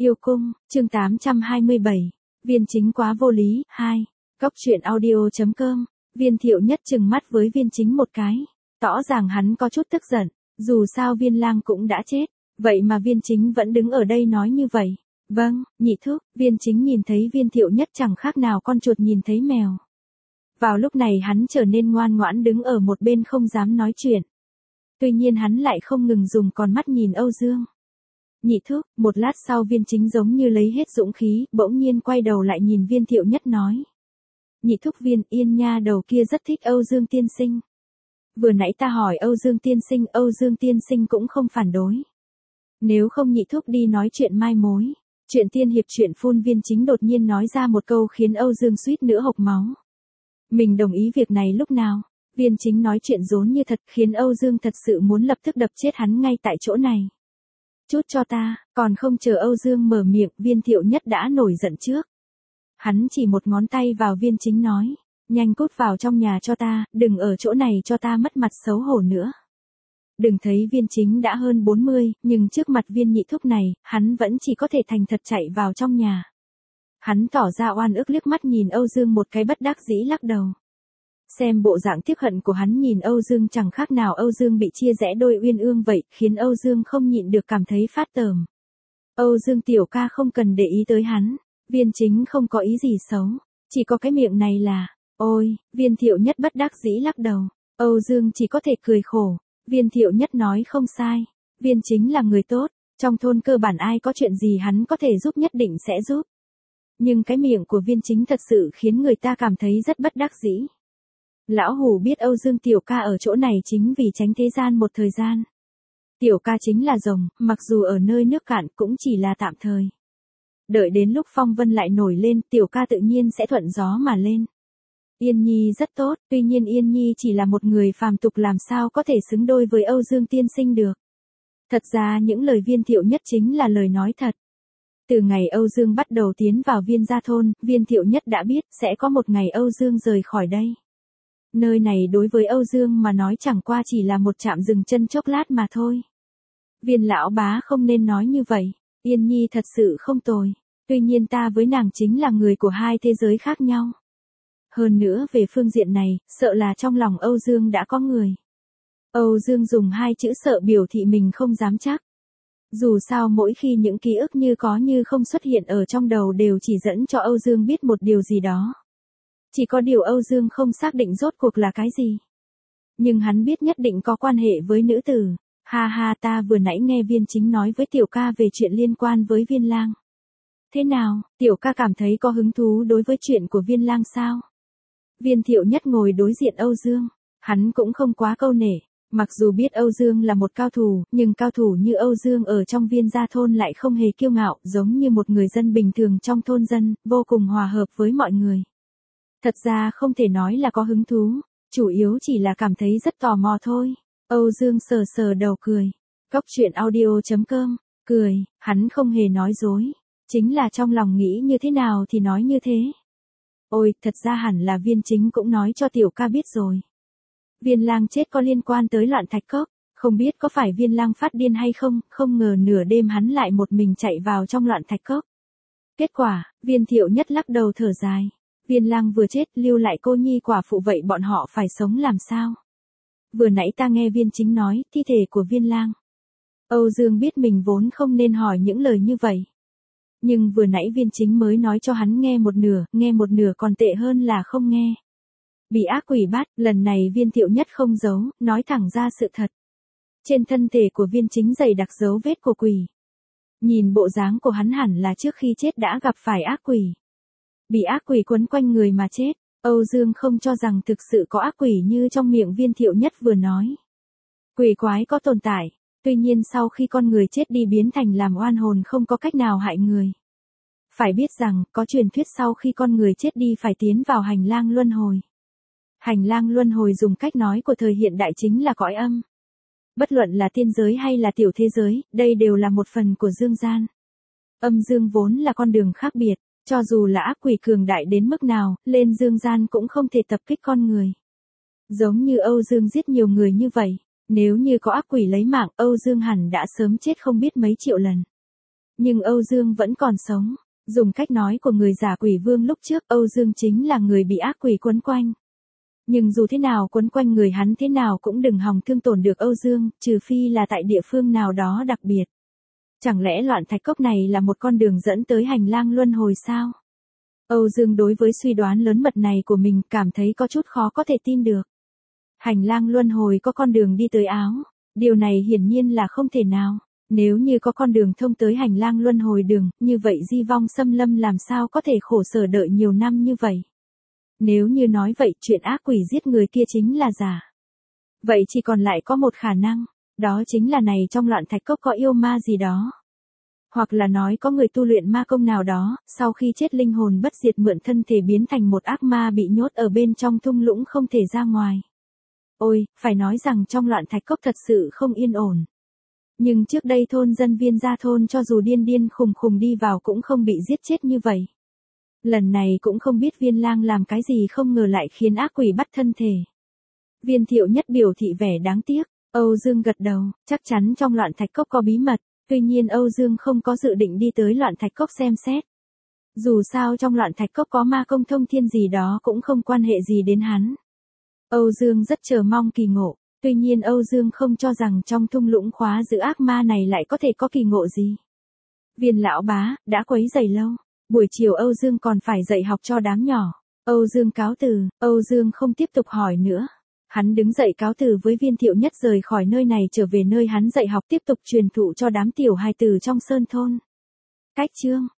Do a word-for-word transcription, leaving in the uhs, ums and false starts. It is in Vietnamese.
Yêu cung, chương tám trăm hai mươi bảy. Viên chính quá vô lý, hai. Góc truyện audio chấm com. Viên Thiệu Nhất trừng mắt với Viên chính một cái. Tỏ ràng hắn có chút tức giận. Dù sao Viên lang cũng đã chết. Vậy mà Viên chính vẫn đứng ở đây nói như vậy. Vâng, nhị thúc. Viên chính nhìn thấy Viên Thiệu Nhất chẳng khác nào con chuột nhìn thấy mèo. Vào lúc này hắn trở nên ngoan ngoãn đứng ở một bên không dám nói chuyện. Tuy nhiên hắn lại không ngừng dùng con mắt nhìn Âu Dương. Nhị thúc, một lát sau Viên chính giống như lấy hết dũng khí, bỗng nhiên quay đầu lại nhìn Viên Thiệu Nhất nói. Nhị thúc Viên, Yên nha đầu kia rất thích Âu Dương tiên sinh. Vừa nãy ta hỏi Âu Dương tiên sinh, Âu Dương tiên sinh cũng không phản đối. Nếu không nhị thúc đi nói chuyện mai mối. Chuyện tiên hiệp chuyện phun. Viên chính đột nhiên nói ra một câu khiến Âu Dương suýt nữa hộc máu. Mình đồng ý việc này lúc nào? Viên chính nói chuyện rốn như thật khiến Âu Dương thật sự muốn lập tức đập chết hắn ngay tại chỗ này. Chút cho ta, còn không chờ Âu Dương mở miệng, Viên Thiệu Nhất đã nổi giận trước. Hắn chỉ một ngón tay vào Viên chính nói, nhanh cút vào trong nhà cho ta, đừng ở chỗ này cho ta mất mặt xấu hổ nữa. Đừng thấy Viên chính đã hơn bốn mươi, nhưng trước mặt Viên nhị thúc này, hắn vẫn chỉ có thể thành thật chạy vào trong nhà. Hắn tỏ ra oan ức liếc mắt nhìn Âu Dương một cái bất đắc dĩ lắc đầu. Xem bộ dạng tiếc hận của hắn nhìn Âu Dương chẳng khác nào Âu Dương bị chia rẽ đôi uyên ương vậy, khiến Âu Dương không nhịn được cảm thấy phát tởm. Âu Dương tiểu ca không cần để ý tới hắn, Viên chính không có ý gì xấu, chỉ có cái miệng này là, ôi, Viên Thiệu Nhất bất đắc dĩ lắc đầu, Âu Dương chỉ có thể cười khổ, Viên Thiệu Nhất nói không sai, Viên chính là người tốt, trong thôn cơ bản ai có chuyện gì hắn có thể giúp nhất định sẽ giúp. Nhưng cái miệng của Viên chính thật sự khiến người ta cảm thấy rất bất đắc dĩ. Lão Hủ biết Âu Dương tiểu ca ở chỗ này chính vì tránh thế gian một thời gian. Tiểu ca chính là rồng, mặc dù ở nơi nước cạn cũng chỉ là tạm thời. Đợi đến lúc phong vân lại nổi lên, tiểu ca tự nhiên sẽ thuận gió mà lên. Yên Nhi rất tốt, tuy nhiên Yên Nhi chỉ là một người phàm tục làm sao có thể xứng đôi với Âu Dương tiên sinh được. Thật ra những lời Viên Thiệu Nhất chính là lời nói thật. Từ ngày Âu Dương bắt đầu tiến vào Viên gia thôn, Viên Thiệu Nhất đã biết sẽ có một ngày Âu Dương rời khỏi đây. Nơi này đối với Âu Dương mà nói chẳng qua chỉ là một trạm dừng chân chốc lát mà thôi. Viên lão bá không nên nói như vậy, Yên Nhi thật sự không tồi, tuy nhiên ta với nàng chính là người của hai thế giới khác nhau. Hơn nữa về phương diện này, sợ là trong lòng Âu Dương đã có người. Âu Dương dùng hai chữ sợ biểu thị mình không dám chắc. Dù sao mỗi khi những ký ức như có như không xuất hiện ở trong đầu đều chỉ dẫn cho Âu Dương biết một điều gì đó. Chỉ có điều Âu Dương không xác định rốt cuộc là cái gì. Nhưng hắn biết nhất định có quan hệ với nữ tử. Ha ha, ta vừa nãy nghe Viên chính nói với tiểu ca về chuyện liên quan với Viên lang. Thế nào, tiểu ca cảm thấy có hứng thú đối với chuyện của Viên lang sao? Viên Thiệu Nhất ngồi đối diện Âu Dương. Hắn cũng không quá câu nể. Mặc dù biết Âu Dương là một cao thủ, nhưng cao thủ như Âu Dương ở trong Viên gia thôn lại không hề kiêu ngạo, giống như một người dân bình thường trong thôn dân, vô cùng hòa hợp với mọi người. Thật ra không thể nói là có hứng thú, chủ yếu chỉ là cảm thấy rất tò mò thôi. Âu Dương sờ sờ đầu cười. Góc truyện audio chấm com, cười, hắn không hề nói dối. Chính là trong lòng nghĩ như thế nào thì nói như thế. Ôi, thật ra hẳn là Viên chính cũng nói cho tiểu ca biết rồi. Viên lang chết có liên quan tới loạn thạch cốc, không biết có phải Viên lang phát điên hay không, không ngờ nửa đêm hắn lại một mình chạy vào trong loạn thạch cốc. Kết quả, Viên Thiệu Nhất lắc đầu thở dài. Viên lang vừa chết, lưu lại cô nhi quả phụ vậy bọn họ phải sống làm sao? Vừa nãy ta nghe Viên chính nói, thi thể của Viên lang. Âu Dương biết mình vốn không nên hỏi những lời như vậy. Nhưng vừa nãy Viên chính mới nói cho hắn nghe một nửa, nghe một nửa còn tệ hơn là không nghe. Bị ác quỷ bắt, lần này Viên Thiệu Nhất không giấu, nói thẳng ra sự thật. Trên thân thể của Viên chính dày đặc dấu vết của quỷ. Nhìn bộ dáng của hắn hẳn là trước khi chết đã gặp phải ác quỷ. Bị ác quỷ quấn quanh người mà chết, Âu Dương không cho rằng thực sự có ác quỷ như trong miệng Viên Thiệu Nhất vừa nói. Quỷ quái có tồn tại, tuy nhiên sau khi con người chết đi biến thành làm oan hồn không có cách nào hại người. Phải biết rằng, có truyền thuyết sau khi con người chết đi phải tiến vào hành lang luân hồi. Hành lang luân hồi dùng cách nói của thời hiện đại chính là cõi âm. Bất luận là tiên giới hay là tiểu thế giới, đây đều là một phần của dương gian. Âm dương vốn là con đường khác biệt. Cho dù là ác quỷ cường đại đến mức nào, lên dương gian cũng không thể tập kích con người. Giống như Âu Dương giết nhiều người như vậy, nếu như có ác quỷ lấy mạng, Âu Dương hẳn đã sớm chết không biết mấy triệu lần. Nhưng Âu Dương vẫn còn sống. Dùng cách nói của người giả quỷ vương lúc trước, Âu Dương chính là người bị ác quỷ quấn quanh. Nhưng dù thế nào quấn quanh người hắn thế nào cũng đừng hòng thương tổn được Âu Dương, trừ phi là tại địa phương nào đó đặc biệt. Chẳng lẽ loạn thạch cốc này là một con đường dẫn tới hành lang luân hồi sao? Âu Dương đối với suy đoán lớn mật này của mình cảm thấy có chút khó có thể tin được. Hành lang luân hồi có con đường đi tới áo. Điều này hiển nhiên là không thể nào. Nếu như có con đường thông tới hành lang luân hồi đường, như vậy Di Vong Xâm Lâm làm sao có thể khổ sở đợi nhiều năm như vậy? Nếu như nói vậy chuyện ác quỷ giết người kia chính là giả. Vậy chỉ còn lại có một khả năng, đó chính là này trong loạn thạch cốc có yêu ma gì đó. Hoặc là nói có người tu luyện ma công nào đó, sau khi chết linh hồn bất diệt mượn thân thể biến thành một ác ma bị nhốt ở bên trong thung lũng không thể ra ngoài. Ôi, phải nói rằng trong loạn thạch cốc thật sự không yên ổn. Nhưng trước đây thôn dân Viên Gia thôn cho dù điên điên khùng khùng đi vào cũng không bị giết chết như vậy. Lần này cũng không biết Viên Lang làm cái gì không ngờ lại khiến ác quỷ bắt thân thể. Viên Thiệu Nhất biểu thị vẻ đáng tiếc, Âu Dương gật đầu, chắc chắn trong loạn thạch cốc có bí mật, tuy nhiên Âu Dương không có dự định đi tới loạn thạch cốc xem xét. Dù sao trong loạn thạch cốc có ma công thông thiên gì đó cũng không quan hệ gì đến hắn. Âu Dương rất chờ mong kỳ ngộ, tuy nhiên Âu Dương không cho rằng trong thung lũng khóa giữ ác ma này lại có thể có kỳ ngộ gì. Viên lão bá, đã quấy rầy lâu. Buổi chiều Âu Dương còn phải dạy học cho đám nhỏ. Âu Dương cáo từ, Âu Dương không tiếp tục hỏi nữa. Hắn đứng dậy cáo từ với Viên Thiệu Nhất rời khỏi nơi này trở về nơi hắn dạy học tiếp tục truyền thụ cho đám tiểu hài tử trong sơn thôn. Cách chương